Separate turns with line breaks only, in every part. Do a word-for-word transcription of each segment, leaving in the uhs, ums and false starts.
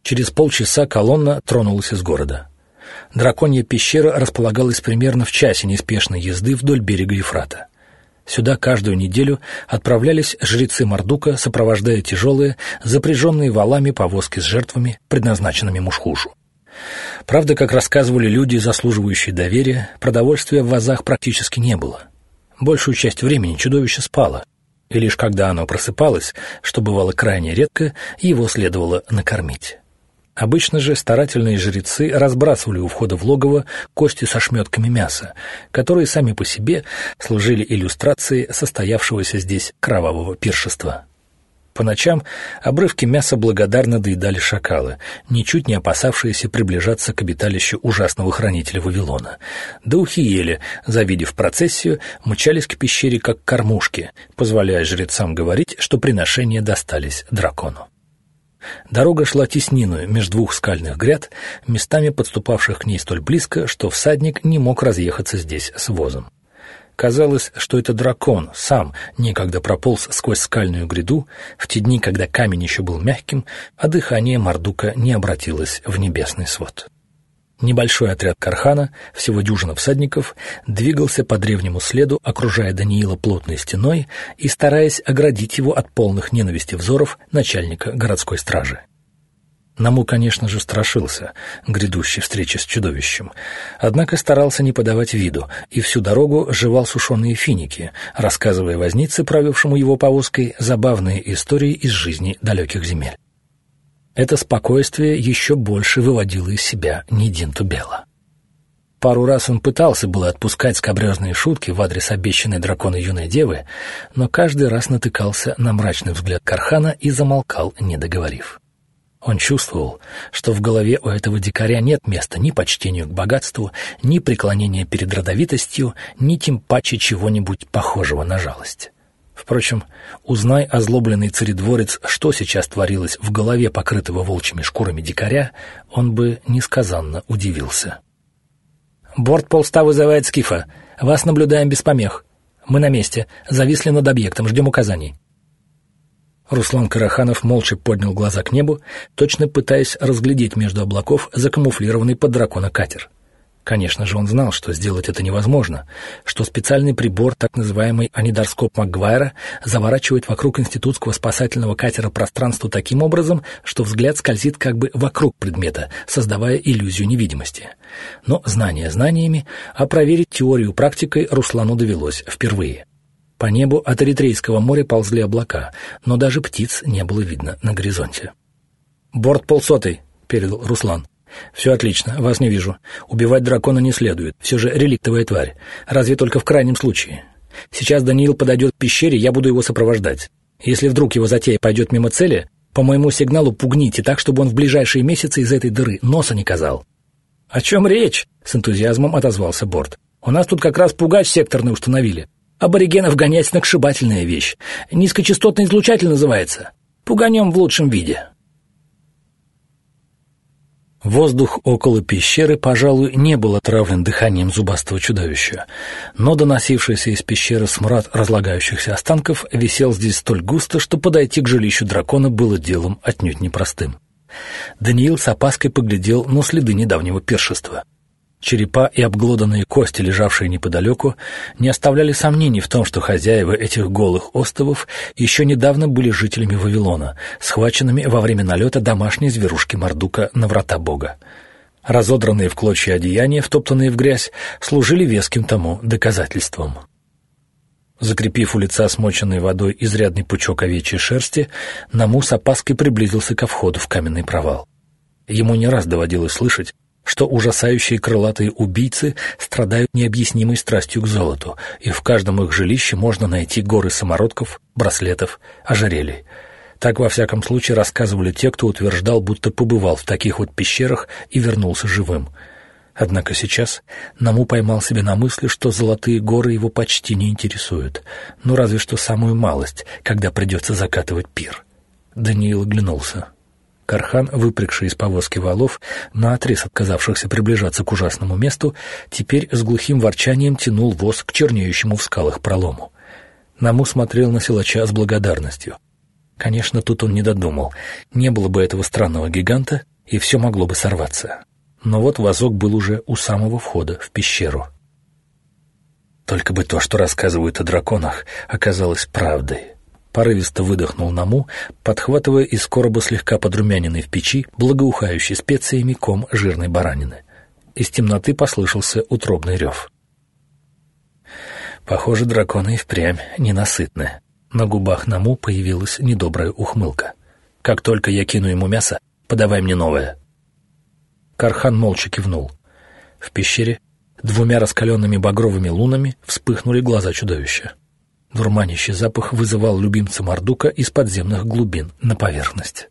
Через полчаса колонна тронулась из города. Драконья пещера располагалась примерно в часе неспешной езды вдоль берега Ефрата. Сюда каждую неделю отправлялись жрецы Мардука, сопровождая тяжелые, запряженные валами повозки с жертвами, предназначенными Мушхушу. Правда, как рассказывали люди, заслуживающие доверия, продовольствия в вазах практически не было. Большую часть времени чудовище спало, и лишь когда оно просыпалось, что бывало крайне редко, его следовало накормить. Обычно же старательные жрецы разбрасывали у входа в логово кости со шметками мяса, которые сами по себе служили иллюстрацией состоявшегося здесь кровавого пиршества. По ночам обрывки мяса благодарно доедали шакалы, ничуть не опасавшиеся приближаться к обиталищу ужасного хранителя Вавилона. Да ухиели, завидев процессию, мчались к пещере как кормушки, позволяя жрецам говорить, что приношения достались дракону. Дорога шла тесниною между двух скальных гряд, местами подступавших к ней столь близко, что всадник не мог разъехаться здесь с возом. Казалось, что это дракон сам некогда прополз сквозь скальную гряду, в те дни, когда камень еще был мягким, а дыхание Мардука не обратилось в небесный свод. Небольшой отряд Кархана, всего дюжина всадников, двигался по древнему следу, окружая Даниила плотной стеной и стараясь оградить его от полных ненависти взоров начальника городской стражи. Наму, конечно же, страшился грядущей встречи с чудовищем, однако старался не подавать виду и всю дорогу жевал сушеные финики, рассказывая вознице, правившему его повозкой, забавные истории из жизни далеких земель. Это спокойствие еще больше выводило из себя Нидинту Бела. Пару раз он пытался было отпускать скабрезные шутки в адрес обещанной дракона юной девы, но каждый раз натыкался на мрачный взгляд Кархана и замолкал, не договорив. Он чувствовал, что в голове у этого дикаря нет места ни почтению к богатству, ни преклонения перед родовитостью, ни тем паче чего-нибудь похожего на жалость. Впрочем, узнай, озлобленный царедворец, что сейчас творилось в голове покрытого волчьими шкурами дикаря, он бы несказанно удивился. «Бортполста вызывает Скифа. Вас наблюдаем без помех. Мы на месте. Зависли над объектом. Ждем указаний». Руслан Караханов молча поднял глаза к небу, точно пытаясь разглядеть между облаков закамуфлированный под дракона катер. Конечно же, он знал, что сделать это невозможно, что специальный прибор, так называемый анидарскоп Макгвайра, заворачивает вокруг институтского спасательного катера пространство таким образом, что взгляд скользит как бы вокруг предмета, создавая иллюзию невидимости. Но знания знаниями, а проверить теорию практикой Руслану довелось впервые. По небу от Эритрейского моря ползли облака, но даже птиц не было видно на горизонте. «Борт полсотый», — передал Руслан. «Все отлично, вас не вижу. Убивать дракона не следует, все же реликтовая тварь. Разве только в крайнем случае. Сейчас Даниил подойдет к пещере, я буду его сопровождать. Если вдруг его затея пойдет мимо цели, по моему сигналу пугните так, чтобы он в ближайшие месяцы из этой дыры носа не казал». «О чем речь?» — с энтузиазмом отозвался Борт. «У нас тут как раз пугач секторный установили. Аборигенов гонять — сногсшибательная вещь. Низкочастотный излучатель называется. Пуганем в лучшем виде». Воздух около пещеры, пожалуй, не был отравлен дыханием зубастого чудовища, но доносившийся из пещеры смрад разлагающихся останков висел здесь столь густо, что подойти к жилищу дракона было делом отнюдь непростым. Даниил с опаской поглядел на следы недавнего пиршества. Черепа и обглоданные кости, лежавшие неподалеку, не оставляли сомнений в том, что хозяева этих голых островов еще недавно были жителями Вавилона, схваченными во время налета домашней зверушки Мардука на врата бога. Разодранные в клочья одеяния, втоптанные в грязь, служили веским тому доказательством. Закрепив у лица смоченной водой изрядный пучок овечьей шерсти, Наму с опаской приблизился ко входу в каменный провал. Ему не раз доводилось слышать, что ужасающие крылатые убийцы страдают необъяснимой страстью к золоту, и в каждом их жилище можно найти горы самородков, браслетов, ожерелий. Так, во всяком случае, рассказывали те, кто утверждал, будто побывал в таких вот пещерах и вернулся живым. Однако сейчас Наму поймал себя на мысли, что золотые горы его почти не интересуют, ну разве что самую малость, когда придется закатывать пир. Даниил оглянулся. Кархан, выпрягший из повозки валов, наотрез отказавшихся приближаться к ужасному месту, теперь с глухим ворчанием тянул воз к чернеющему в скалах пролому. Наму смотрел на силача с благодарностью. Конечно, тут он не додумал. Не было бы этого странного гиганта, и все могло бы сорваться. Но вот вазок был уже у самого входа в пещеру. Только бы то, что рассказывают о драконах, оказалось правдой. Порывисто выдохнул Наму, подхватывая из короба слегка подрумяненный в печи, благоухающий специями ком жирной баранины. Из темноты послышался утробный рев. Похоже, драконы и впрямь ненасытны. На губах Наму появилась недобрая ухмылка. «Как только я кину ему мясо, подавай мне новое». Кархан молча кивнул. В пещере двумя раскаленными багровыми лунами вспыхнули глаза чудовища. Дурманящий запах вызывал любимца Мардука из подземных глубин на поверхность.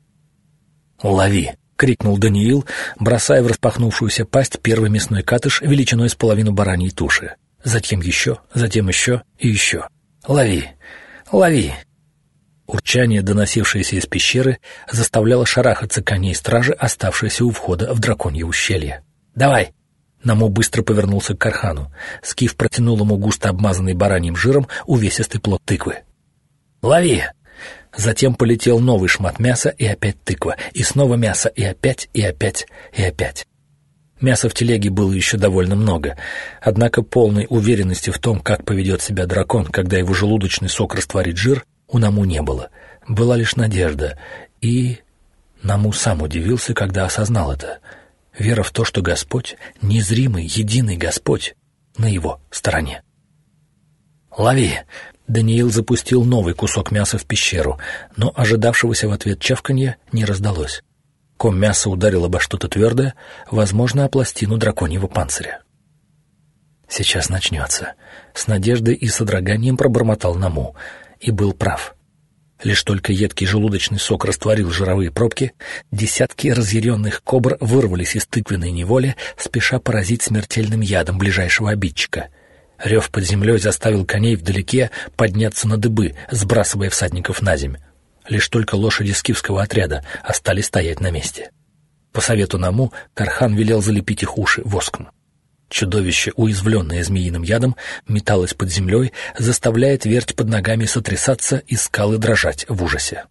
«Лови!» — крикнул Даниил, бросая в распахнувшуюся пасть первый мясной катыш величиной с половину бараньей туши. Затем еще, затем еще и еще. «Лови! Лови!» Урчание, доносившееся из пещеры, заставляло шарахаться коней стражи, оставшиеся у входа в драконье ущелье. «Давай!» Наму быстро повернулся к Кархану. Скиф протянул ему густо обмазанный бараньим жиром увесистый плод тыквы. «Лови!» Затем полетел новый шмат мяса, и опять тыква, и снова мясо, и опять, и опять, и опять. Мяса в телеге было еще довольно много, однако полной уверенности в том, как поведет себя дракон, когда его желудочный сок растворит жир, у Наму не было. Была лишь надежда, и... Наму сам удивился, когда осознал это. Вера в то, что Господь, незримый, единый Господь, на его стороне. «Лови!» Даниил запустил новый кусок мяса в пещеру, но ожидавшегося в ответ чавканья не раздалось. Ком мяса ударил обо что-то твердое, возможно, о пластину драконьего панциря. «Сейчас начнется», — с надеждой и содроганием пробормотал Наму, и был прав. Лишь только едкий желудочный сок растворил жировые пробки, десятки разъяренных кобр вырвались из тыквенной неволи, спеша поразить смертельным ядом ближайшего обидчика. Рев под землей заставил коней вдалеке подняться на дыбы, сбрасывая всадников на земь. Лишь только лошади скифского отряда остались стоять на месте. По совету Наму Кархан велел залепить их уши воском. Чудовище, уязвленное змеиным ядом, металось под землей, заставляя твердь под ногами сотрясаться и скалы дрожать в ужасе.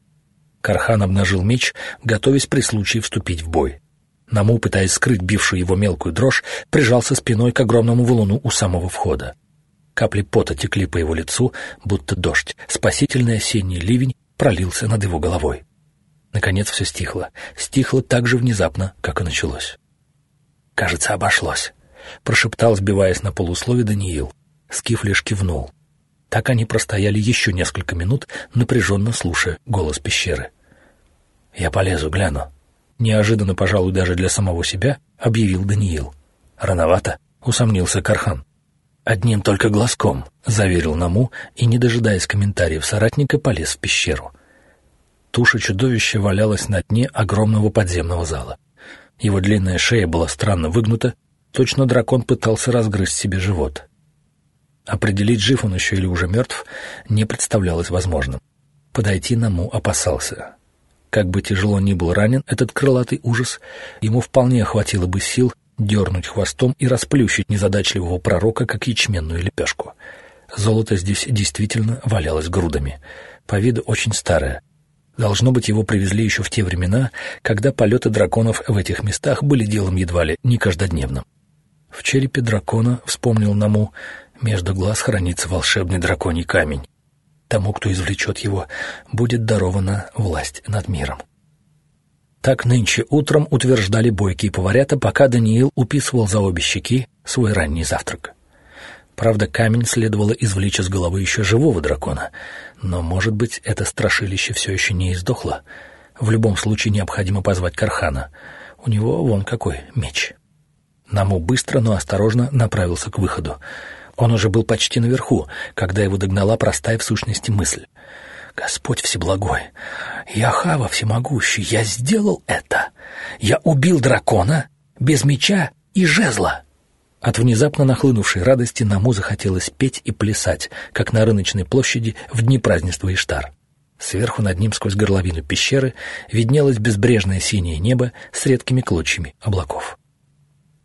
Кархан обнажил меч, готовясь при случае вступить в бой. Наму, пытаясь скрыть бившую его мелкую дрожь, прижался спиной к огромному валуну у самого входа. Капли пота текли по его лицу, будто дождь. Спасительный осенний ливень пролился над его головой. Наконец все стихло. Стихло так же внезапно, как и началось. «Кажется, обошлось», — прошептал, сбиваясь на полуслове, Даниил. Скиф лишь кивнул. Так они простояли еще несколько минут, напряженно слушая голос пещеры. «Я полезу, гляну», — неожиданно, пожалуй, даже для самого себя, объявил Даниил. «Рановато», — усомнился Кархан. «Одним только глазком», — заверил Наму и, не дожидаясь комментариев соратника, полез в пещеру. Туша чудовища валялась на дне огромного подземного зала. Его длинная шея была странно выгнута, точно дракон пытался разгрызть себе живот. Определить, жив он еще или уже мертв, не представлялось возможным. Подойти Наму опасался. Как бы тяжело ни был ранен этот крылатый ужас, ему вполне хватило бы сил дернуть хвостом и расплющить незадачливого пророка, как ячменную лепешку. Золото здесь действительно валялось грудами. По виду очень старое. Должно быть, его привезли еще в те времена, когда полеты драконов в этих местах были делом едва ли не каждодневным. В черепе дракона, вспомнил Наму, между глаз хранится волшебный драконий камень. Тому, кто извлечет его, будет дарована власть над миром. Так нынче утром утверждали бойкие поварята, пока Даниил уписывал за обе щеки свой ранний завтрак. Правда, камень следовало извлечь из головы еще живого дракона, но, может быть, это страшилище все еще не издохло. В любом случае необходимо позвать Кархана. У него вон какой меч. Наму быстро, но осторожно направился к выходу. Он уже был почти наверху, когда его догнала простая в сущности мысль. «Господь Всеблагой, Яхава Всемогущий, я сделал это! Я убил дракона без меча и жезла!» От внезапно нахлынувшей радости Наму захотелось петь и плясать, как на рыночной площади в дни празднества Иштар. Сверху над ним сквозь горловину пещеры виднелось безбрежное синее небо с редкими клочьями облаков.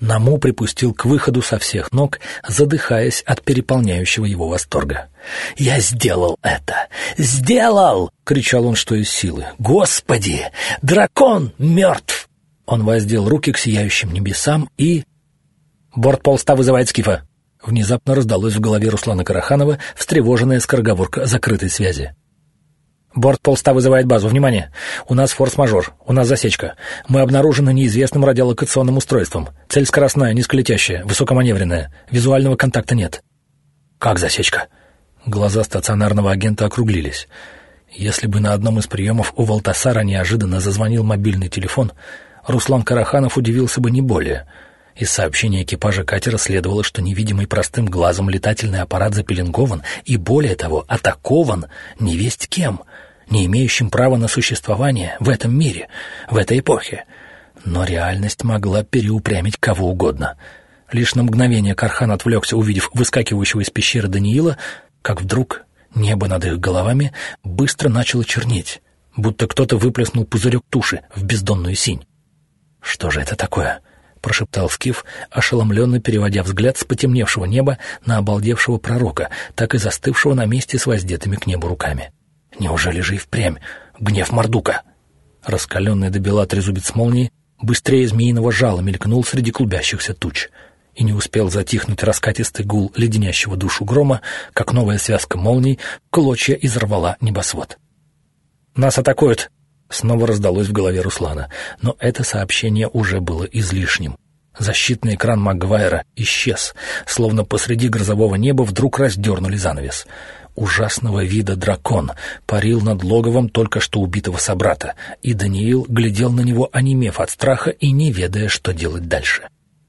Наму припустил к выходу со всех ног, задыхаясь от переполняющего его восторга. «Я сделал это! Сделал!» — кричал он, что из силы. «Господи! Дракон мертв!» Он воздел руки к сияющим небесам и... «Бортполста вызывает скифа!» Внезапно раздалось в голове Руслана Караханова встревоженная скороговорка закрытой связи. «Бортполста вызывает базу. Внимание! У нас форс-мажор. У нас засечка. Мы обнаружены неизвестным радиолокационным устройством. Цель скоростная, низколетящая, высокоманевренная. Визуального контакта нет». «Как засечка?» Глаза стационарного агента округлились. Если бы на одном из приемов у Валтасара неожиданно зазвонил мобильный телефон, Руслан Караханов удивился бы не более. Из сообщения экипажа катера следовало, что невидимый простым глазом летательный аппарат запеленгован и, более того, атакован невесть кем, не имеющим права на существование в этом мире, в этой эпохе. Но реальность могла переупрямить кого угодно. Лишь на мгновение Кархан отвлекся, увидев выскакивающего из пещеры Даниила, как вдруг небо над их головами быстро начало чернеть, будто кто-то выплеснул пузырек туши в бездонную синь. «Что же это такое?» — прошептал Скиф, ошеломленно переводя взгляд с потемневшего неба на обалдевшего пророка, так и застывшего на месте с воздетыми к небу руками. «Неужели же и впрямь гнев Мардука?» Раскаленный до бела трезубец молнии быстрее змеиного жала мелькнул среди клубящихся туч, и не успел затихнуть раскатистый гул леденящего душу грома, как новая связка молний клочья изорвала небосвод. «Нас атакуют!» Снова раздалось в голове Руслана, но это сообщение уже было излишним. Защитный экран Магуайра исчез, словно посреди грозового неба вдруг раздернули занавес. Ужасного вида дракон парил над логовом только что убитого собрата, и Даниил глядел на него, онемев от страха и не ведая, что делать дальше.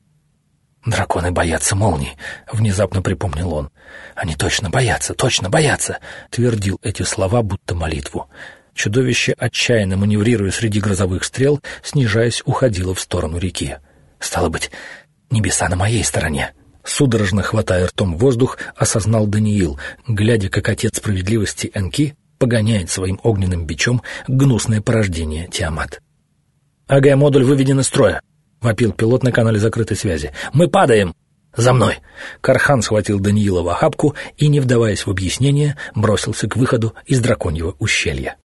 «Драконы боятся молний», — внезапно припомнил он. «Они точно боятся, точно боятся», — твердил эти слова, будто молитву. Чудовище, отчаянно маневрируя среди грозовых стрел, снижаясь, уходило в сторону реки. «Стало быть, небеса на моей стороне», — судорожно хватая ртом воздух, осознал Даниил, глядя, как отец справедливости Энки погоняет своим огненным бичом гнусное порождение Тиамат. «АГ-модуль выведен из строя», — вопил пилот на канале закрытой связи. «Мы падаем!» «За мной!» Кархан схватил Даниила в охапку и, не вдаваясь в объяснение, бросился к выходу из драконьего ущелья.